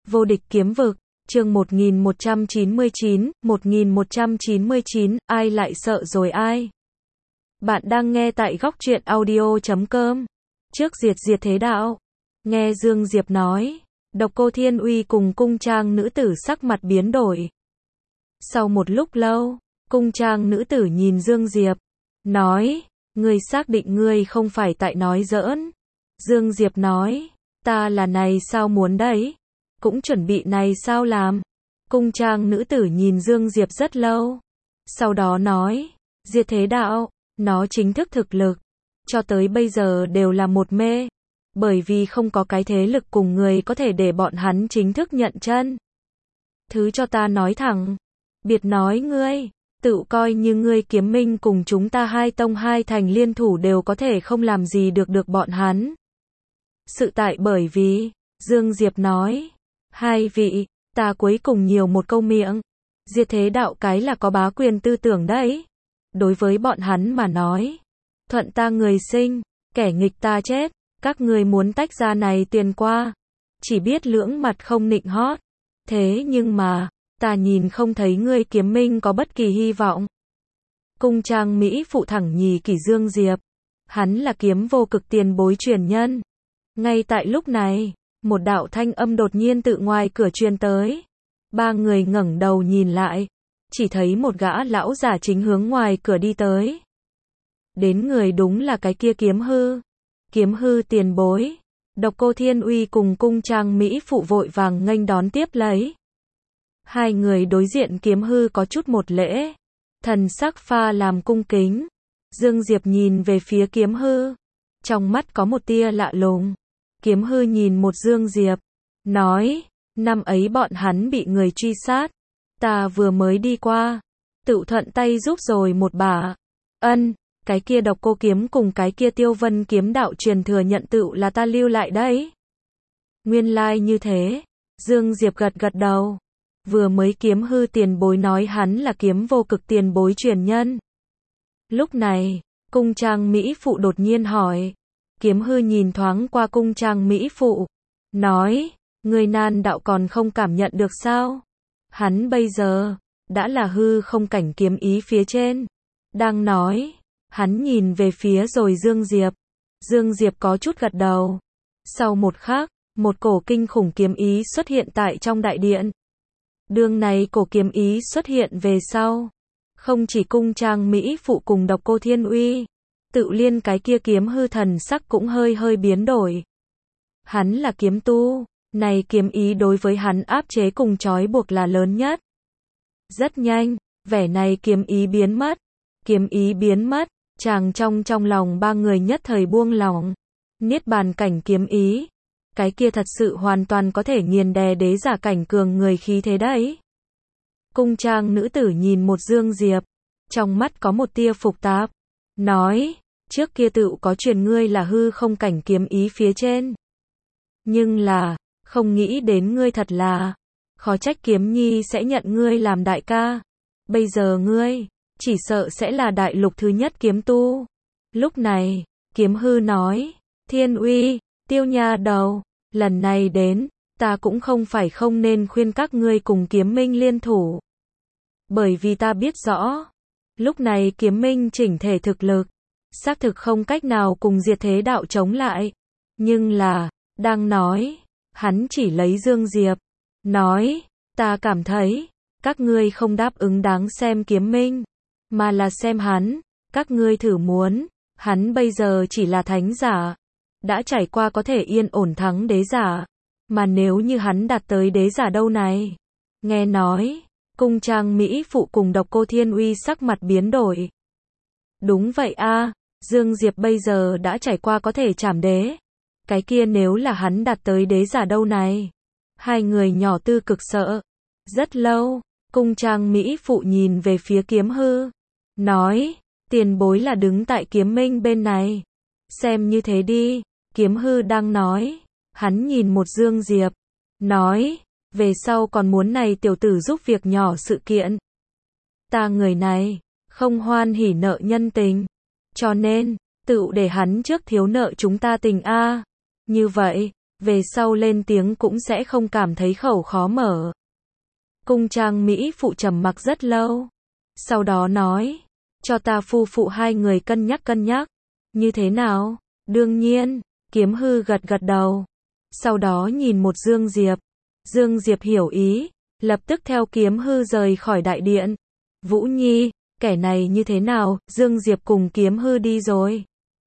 Vô địch kiếm vực, chương 1199, ai lại sợ rồi ai? Bạn đang nghe tại góc truyện audio.com. Trước diệt thế đạo. Nghe Dương Diệp nói, Độc Cô Thiên Uy cùng cung trang nữ tử sắc mặt biến đổi. Sau một lúc lâu, cung trang nữ tử nhìn Dương Diệp, nói, ngươi xác định ngươi không phải tại nói giỡn. Dương Diệp nói, ta là này sao muốn đấy, cũng chuẩn bị này sao làm. Cung trang nữ tử nhìn Dương Diệp rất lâu, sau đó nói, diệt thế đạo, nó chính thức thực lực, cho tới bây giờ đều là một mê, bởi vì không có cái thế lực cùng người có thể để bọn hắn chính thức nhận chân. Thứ cho ta nói thẳng, biệt nói ngươi, tự coi như ngươi Kiếm Minh cùng chúng ta hai tông hai thành liên thủ đều có thể không làm gì được bọn hắn. Sự tại bởi vì, Dương Diệp nói, hai vị, ta cuối cùng nhiều một câu miệng, diệt thế đạo cái là có bá quyền tư tưởng đấy. Đối với bọn hắn mà nói, thuận ta người sinh, kẻ nghịch ta chết, các ngươi muốn tách ra này tiền qua, chỉ biết lưỡng mặt không nịnh hót. Thế nhưng mà, ta nhìn không thấy ngươi Kiếm Minh có bất kỳ hy vọng. Cung trang Mỹ phụ thẳng nhì kỷ Dương Diệp, hắn là kiếm vô cực tiền bối truyền nhân. Ngay tại lúc này, một đạo thanh âm đột nhiên tự ngoài cửa truyền tới. Ba người ngẩng đầu nhìn lại, chỉ thấy một gã lão giả chính hướng ngoài cửa đi tới. Đến người đúng là cái kia Kiếm Hư tiền bối. Độc Cô Thiên Uy cùng cung trang Mỹ phụ vội vàng nghênh đón tiếp lấy. Hai người đối diện Kiếm Hư có chút một lễ, thần sắc pha làm cung kính. Dương Diệp nhìn về phía Kiếm Hư, trong mắt có một tia lạ lùng. Kiếm Hư nhìn một Dương Diệp, nói, năm ấy bọn hắn bị người truy sát, ta vừa mới đi qua, tự thuận tay giúp rồi một bả. Ân, cái kia Độc Cô kiếm cùng cái kia Tiêu Vân kiếm đạo truyền thừa nhận tựu là ta lưu lại đấy. Nguyên lai như thế, Dương Diệp gật đầu. Vừa mới Kiếm Hư tiền bối nói hắn là kiếm vô cực tiền bối truyền nhân. Lúc này, cung trang Mỹ phụ đột nhiên hỏi. Kiếm Hư nhìn thoáng qua cung trang Mỹ phụ, nói, người nan đạo còn không cảm nhận được sao? Hắn bây giờ, đã là hư không cảnh kiếm ý phía trên. Đang nói, hắn nhìn về phía rồi Dương Diệp. Dương Diệp có chút gật đầu. Sau một khắc, một cổ kinh khủng kiếm ý xuất hiện tại trong đại điện. Đường này cổ kiếm ý xuất hiện về sau. Không chỉ cung trang Mỹ phụ cùng Độc Cô Thiên Uy, tự liên cái kia Kiếm Hư thần sắc cũng hơi biến đổi. Hắn là kiếm tu, này kiếm ý đối với hắn áp chế cùng trói buộc là lớn nhất. Rất nhanh, vẻ này kiếm ý biến mất. Kiếm ý biến mất, chàng trong lòng ba người nhất thời buông lỏng. Niết bàn cảnh kiếm ý, cái kia thật sự hoàn toàn có thể nghiền đè đế giả cảnh cường người khí thế đấy. Cung trang nữ tử nhìn một Dương Diệp, trong mắt có một tia phục tạp, nói, trước kia tự có truyền ngươi là hư không cảnh kiếm ý phía trên. Nhưng là, không nghĩ đến ngươi thật là, khó trách Kiếm Nhi sẽ nhận ngươi làm đại ca. Bây giờ ngươi, chỉ sợ sẽ là đại lục thứ nhất kiếm tu. Lúc này, Kiếm Hư nói, Thiên Uy, Tiêu nha đầu, lần này đến, ta cũng không phải không nên khuyên các ngươi cùng Kiếm Minh liên thủ. Bởi vì ta biết rõ, lúc này Kiếm Minh chỉnh thể thực lực, xác thực không cách nào cùng diệt thế đạo chống lại. Nhưng là, đang nói, hắn chỉ lấy Dương Diệp, nói, ta cảm thấy, các ngươi không đáp ứng đáng xem Kiếm Minh, mà là xem hắn, các ngươi thử muốn, hắn bây giờ chỉ là thánh giả, đã trải qua có thể yên ổn thắng đế giả, mà nếu như hắn đạt tới đế giả đâu này. Nghe nói, cung trang Mỹ phụ cùng Độc Cô Thiên Uy sắc mặt biến đổi. Đúng vậy a, Dương Diệp bây giờ đã trải qua có thể trảm đế. Cái kia nếu là hắn đạt tới đế giả đâu này. Hai người nhỏ tư cực sợ. Rất lâu, cung trang Mỹ phụ nhìn về phía Kiếm Hư, nói, tiền bối là đứng tại Kiếm Minh bên này. Xem như thế đi, Kiếm Hư đang nói, hắn nhìn một Dương Diệp, nói, về sau còn muốn này tiểu tử giúp việc nhỏ sự kiện. Ta người này, không hoan hỉ nợ nhân tình, cho nên, tự để hắn trước thiếu nợ chúng ta tình a. Như vậy, về sau lên tiếng cũng sẽ không cảm thấy khẩu khó mở. Cung trang Mỹ phụ trầm mặc rất lâu. Sau đó nói, cho ta phu phụ hai người cân nhắc. Như thế nào? Đương nhiên, Kiếm Hư gật gật đầu. Sau đó nhìn một Dương Diệp. Dương Diệp hiểu ý, lập tức theo Kiếm Hư rời khỏi đại điện. Vũ Nhi, kẻ này như thế nào? Dương Diệp cùng Kiếm Hư đi rồi.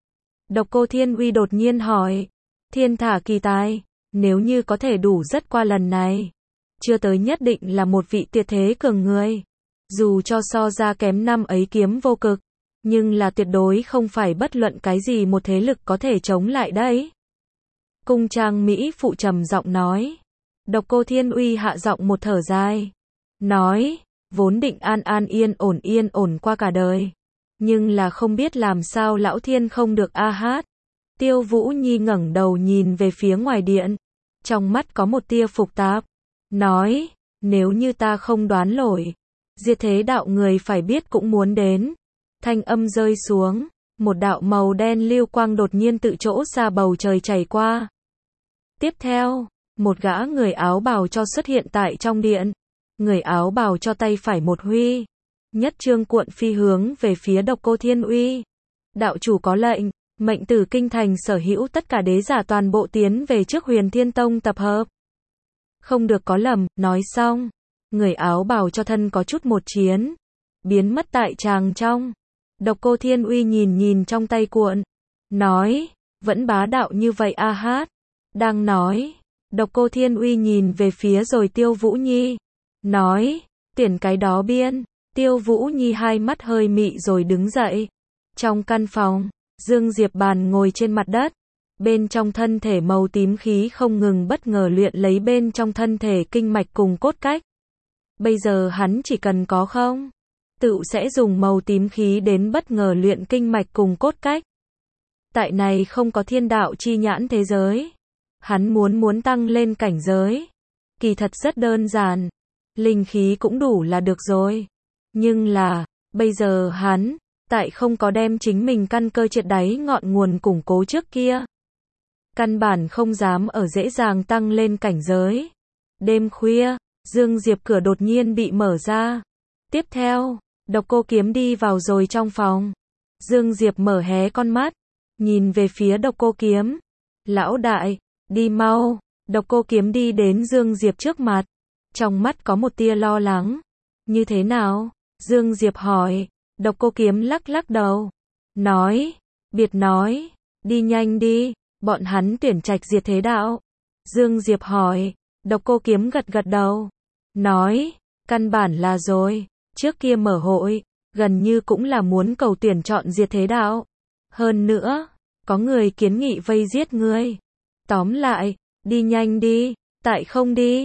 Độc Cô Thiên Uy đột nhiên hỏi. Thiên Thả kỳ tài, nếu như có thể đủ rất qua lần này. Chưa tới nhất định là một vị tuyệt thế cường người. Dù cho so ra kém năm ấy Kiếm Vô Cực, nhưng là tuyệt đối không phải bất luận cái gì một thế lực có thể chống lại đấy. Cung trang Mỹ phụ trầm giọng nói. Độc Cô Thiên Uy hạ giọng một thở dài. Nói, vốn định an yên ổn qua cả đời. Nhưng là không biết làm sao lão thiên không được a hát. Tiêu Vũ Nhi ngẩng đầu nhìn về phía ngoài điện. Trong mắt có một tia phục tạp. Nói, nếu như ta không đoán lỗi, diệt thế đạo người phải biết cũng muốn đến. Thanh âm rơi xuống, một đạo màu đen lưu quang đột nhiên tự chỗ xa bầu trời chảy qua. Tiếp theo, một gã người áo bào cho xuất hiện tại trong điện. Người áo bào cho tay phải một huy, nhất trương cuộn phi hướng về phía Độc Cô Thiên Uy. Đạo chủ có lệnh, mệnh Tử Kinh thành sở hữu tất cả đế giả toàn bộ tiến về trước Huyền Thiên Tông tập hợp. Không được có lầm, nói xong, người áo bào cho thân có chút một chiến, biến mất tại tràng trong. Độc Cô Thiên Uy nhìn trong tay cuộn, nói, vẫn bá đạo như vậy a hát. Đang nói, Độc Cô Thiên Uy nhìn về phía rồi Tiêu Vũ Nhi, nói, tuyển cái đó biên. Tiêu Vũ Nhi hai mắt hơi mị rồi đứng dậy. Trong căn phòng, Dương Diệp Bàn ngồi trên mặt đất. Bên trong thân thể màu tím khí không ngừng bất ngờ luyện lấy bên trong thân thể kinh mạch cùng cốt cách. Bây giờ hắn chỉ cần có không, tự sẽ dùng màu tím khí đến bất ngờ luyện kinh mạch cùng cốt cách. Tại này không có thiên đạo chi nhãn thế giới. Hắn muốn tăng lên cảnh giới. Kỳ thật rất đơn giản. Linh khí cũng đủ là được rồi. Nhưng là, bây giờ hắn, tại không có đem chính mình căn cơ triệt đáy ngọn nguồn củng cố trước kia. Căn bản không dám ở dễ dàng tăng lên cảnh giới. Đêm khuya, Dương Diệp cửa đột nhiên bị mở ra. Tiếp theo, Độc Cô Kiếm đi vào rồi trong phòng. Dương Diệp mở hé con mắt, nhìn về phía Độc Cô Kiếm. Lão đại, đi mau. Độc Cô Kiếm đi đến Dương Diệp trước mặt. Trong mắt có một tia lo lắng. Như thế nào? Dương Diệp hỏi. Độc Cô Kiếm lắc đầu. Nói, biệt nói, đi nhanh đi, bọn hắn tuyển trạch diệt thế đạo. Dương Diệp hỏi. Độc Cô Kiếm gật đầu. Nói, căn bản là rồi, trước kia mở hội, gần như cũng là muốn cầu tuyển chọn diệt thế đạo. Hơn nữa, có người kiến nghị vây giết ngươi. Tóm lại, đi nhanh đi, tại không đi.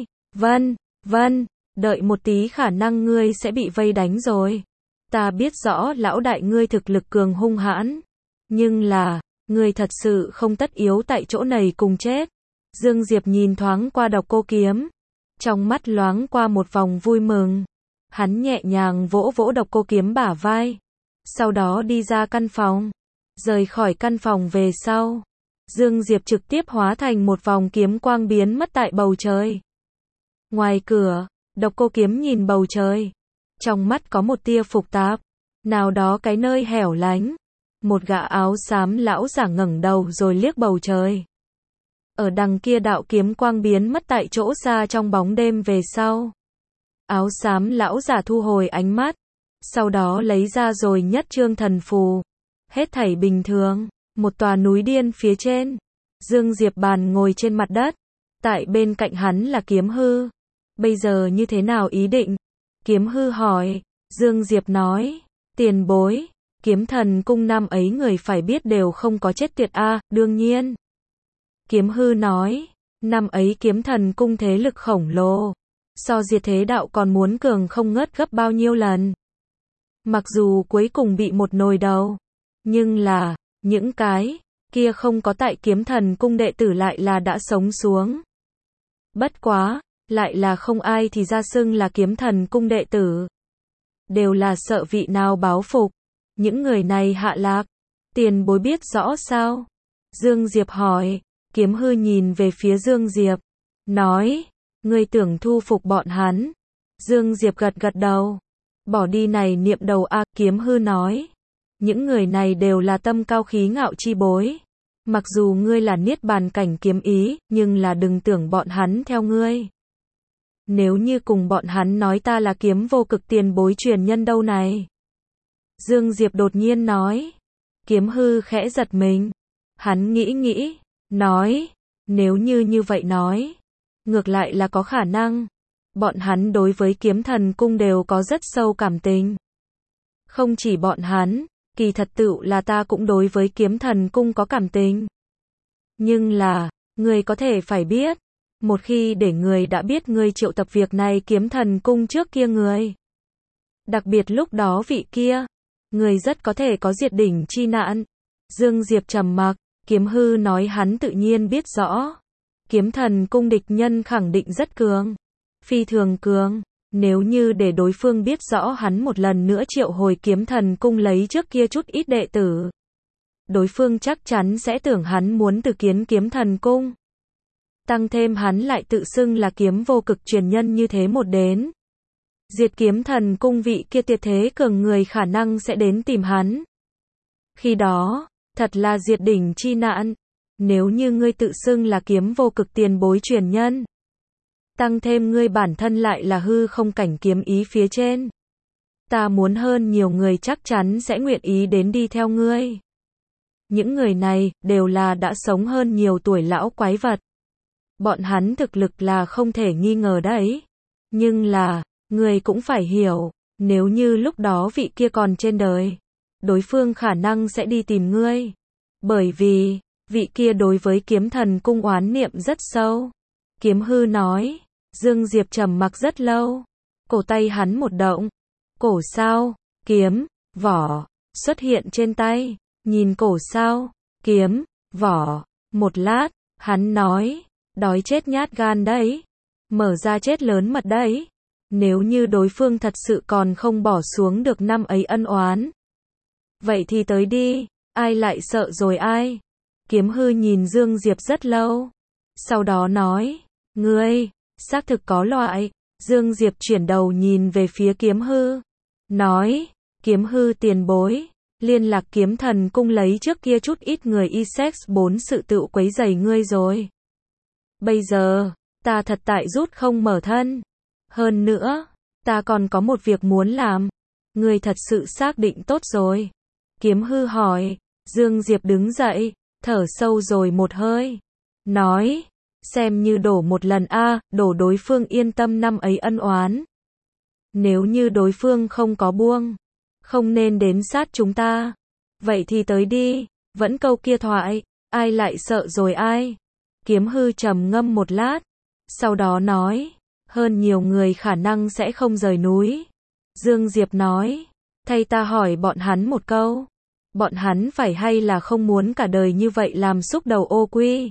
Vâng, đợi một tí khả năng ngươi sẽ bị vây đánh rồi. Ta biết rõ lão đại ngươi thực lực cường hung hãn. Nhưng là, ngươi thật sự không tất yếu tại chỗ này cùng chết. Dương Diệp nhìn thoáng qua Độc Cô Kiếm. Trong mắt loáng qua một vòng vui mừng. Hắn nhẹ nhàng vỗ Độc Cô Kiếm bả vai. Sau đó đi ra căn phòng. Rời khỏi căn phòng về sau. Dương Diệp trực tiếp hóa thành một vòng kiếm quang biến mất tại bầu trời. Ngoài cửa, Độc Cô Kiếm nhìn bầu trời. Trong mắt có một tia phục tạp. Nào đó cái nơi hẻo lánh. Một gã áo xám lão giả ngẩng đầu rồi liếc bầu trời. Ở đằng kia đạo kiếm quang biến mất tại chỗ xa trong bóng đêm về sau. Áo xám lão giả thu hồi ánh mắt. Sau đó lấy ra rồi nhất trương thần phù. Hết thảy bình thường. Một tòa núi điên phía trên. Dương Diệp Bàn ngồi trên mặt đất. Tại bên cạnh hắn là Kiếm Hư. Bây giờ như thế nào ý định? Kiếm Hư hỏi. Dương Diệp nói. Tiền bối. Kiếm Thần Cung năm ấy người phải biết đều không có chết tuyệt a, đương nhiên. Kiếm Hư nói. Năm ấy Kiếm Thần Cung thế lực khổng lồ. So diệt thế đạo còn muốn cường không ngớt gấp bao nhiêu lần. Mặc dù cuối cùng bị một nồi đầu. Nhưng là, những cái kia không có tại Kiếm Thần Cung đệ tử lại là đã sống xuống. Bất quá, lại là không ai thì ra xưng là Kiếm Thần Cung đệ tử. Đều là sợ vị nào báo phục. Những người này hạ lạc. Tiền bối biết rõ sao? Dương Diệp hỏi. Kiếm Hư nhìn về phía Dương Diệp, nói, ngươi tưởng thu phục bọn hắn. Dương Diệp gật gật đầu, bỏ đi này niệm đầu a. Kiếm Hư nói, những người này đều là tâm cao khí ngạo chi bối. Mặc dù ngươi là niết bàn cảnh kiếm ý, nhưng là đừng tưởng bọn hắn theo ngươi. Nếu như cùng bọn hắn nói ta là kiếm vô cực tiền bối truyền nhân đâu này. Dương Diệp đột nhiên nói. Kiếm Hư khẽ giật mình. Hắn nghĩ, nói, nếu như vậy nói, ngược lại là có khả năng. Bọn hắn đối với kiếm thần cung đều có rất sâu cảm tình. Không chỉ bọn hắn, kỳ thật tựu là ta cũng đối với kiếm thần cung có cảm tình. Nhưng là, người có thể phải biết, một khi để người đã biết ngươi triệu tập việc này kiếm thần cung trước kia người. Đặc biệt lúc đó vị kia, người rất có thể có diệt đỉnh chi nạn. Dương Diệp trầm mặc, Kiếm Hư nói hắn tự nhiên biết rõ. Kiếm thần cung địch nhân khẳng định rất cường. Phi thường cường, nếu như để đối phương biết rõ hắn một lần nữa triệu hồi kiếm thần cung lấy trước kia chút ít đệ tử. Đối phương chắc chắn sẽ tưởng hắn muốn từ kiến kiếm thần cung. Tăng thêm hắn lại tự xưng là kiếm vô cực truyền nhân như thế một đến. Diệt kiếm thần cung vị kia tuyệt thế cường người khả năng sẽ đến tìm hắn. Khi đó, thật là diệt đỉnh chi nạn. Nếu như ngươi tự xưng là kiếm vô cực tiền bối truyền nhân. Tăng thêm ngươi bản thân lại là hư không cảnh kiếm ý phía trên. Ta muốn hơn nhiều người chắc chắn sẽ nguyện ý đến đi theo ngươi. Những người này đều là đã sống hơn nhiều tuổi lão quái vật. Bọn hắn thực lực là không thể nghi ngờ đấy. Nhưng là, ngươi cũng phải hiểu, nếu như lúc đó vị kia còn trên đời, đối phương khả năng sẽ đi tìm ngươi. Bởi vì, vị kia đối với kiếm thần cung oán niệm rất sâu. Kiếm Hư nói, Dương Diệp trầm mặc rất lâu. Cổ tay hắn một động. Cổ sao, kiếm, vỏ, xuất hiện trên tay. Nhìn cổ sao, kiếm, vỏ, một lát, hắn nói, đói chết nhát gan đấy. Mở ra chết lớn mật đấy. Nếu như đối phương thật sự còn không bỏ xuống được năm ấy ân oán. Vậy thì tới đi, ai lại sợ rồi ai? Kiếm Hư nhìn Dương Diệp rất lâu. Sau đó nói, ngươi, xác thực có loại. Dương Diệp chuyển đầu nhìn về phía Kiếm Hư. Nói, Kiếm Hư tiền bối. Liên lạc kiếm thần cung lấy trước kia chút ít người Essex 4 sự tự quấy rầy ngươi rồi. Bây giờ, ta thật tại rút không mở thân. Hơn nữa, ta còn có một việc muốn làm. Ngươi thật sự xác định tốt rồi. Kiếm Hư hỏi. Dương Diệp đứng dậy, thở sâu rồi một hơi. Nói, xem như đổ một lần đổ đối phương yên tâm năm ấy ân oán. Nếu như đối phương không có buông, không nên đến sát chúng ta. Vậy thì tới đi, vẫn câu kia thoại, ai lại sợ rồi ai. Kiếm Hư trầm ngâm một lát, sau đó nói, hơn nhiều người khả năng sẽ không rời núi. Dương Diệp nói, thay ta hỏi bọn hắn một câu. Bọn hắn phải hay là không muốn cả đời như vậy làm xúc đầu ô quy.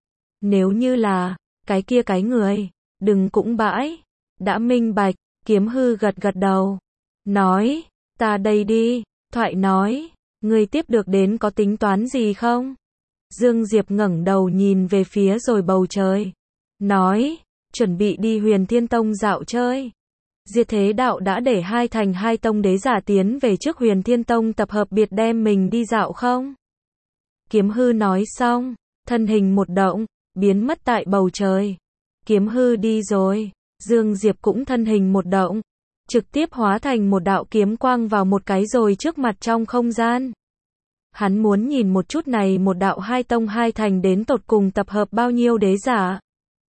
Nếu như là, cái người, đừng cũng bãi. Đã minh bạch, Kiếm Hư gật gật đầu. Nói, ta đây đi, thoại nói, ngươi tiếp được đến có tính toán gì không? Dương Diệp ngẩng đầu nhìn về phía rồi bầu trời. Nói, chuẩn bị đi Huyền Thiên Tông dạo chơi. Diệt Thế Đạo đã để hai thành hai tông đế giả tiến về trước Huyền Thiên Tông tập hợp biệt đem mình đi dạo không? Kiếm Hư nói xong, thân hình một động, biến mất tại bầu trời. Kiếm Hư đi rồi, Dương Diệp cũng thân hình một động, trực tiếp hóa thành một đạo kiếm quang vào một cái rồi trước mặt trong không gian. Hắn muốn nhìn một chút này một đạo hai tông hai thành đến tột cùng tập hợp bao nhiêu đế giả.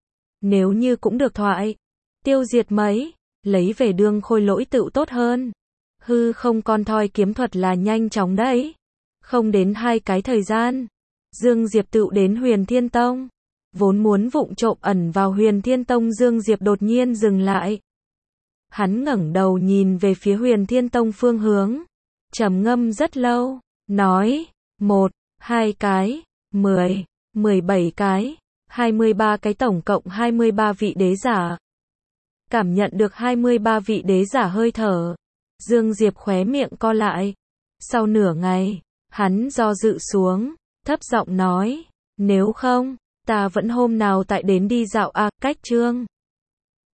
Nếu như cũng được thoại, tiêu diệt mấy, lấy về đương khôi lỗi tựu tốt hơn. Hư không con thoi kiếm thuật là nhanh chóng đấy. Không đến 2 cái thời gian, Dương Diệp tựu đến Huyền Thiên Tông. Vốn muốn vụng trộm ẩn vào Huyền Thiên Tông, Dương Diệp đột nhiên dừng lại. Hắn ngẩng đầu nhìn về phía Huyền Thiên Tông phương hướng, trầm ngâm rất lâu, nói, 1, 2 cái, 10, 17 cái, 23 cái, tổng cộng 23 vị đế giả. Cảm nhận được 23 vị đế giả hơi thở, Dương Diệp khóe miệng co lại. Sau nửa ngày, hắn do dự xuống, thấp giọng nói, nếu không, ta vẫn hôm nào tại đến đi dạo à, cách chương.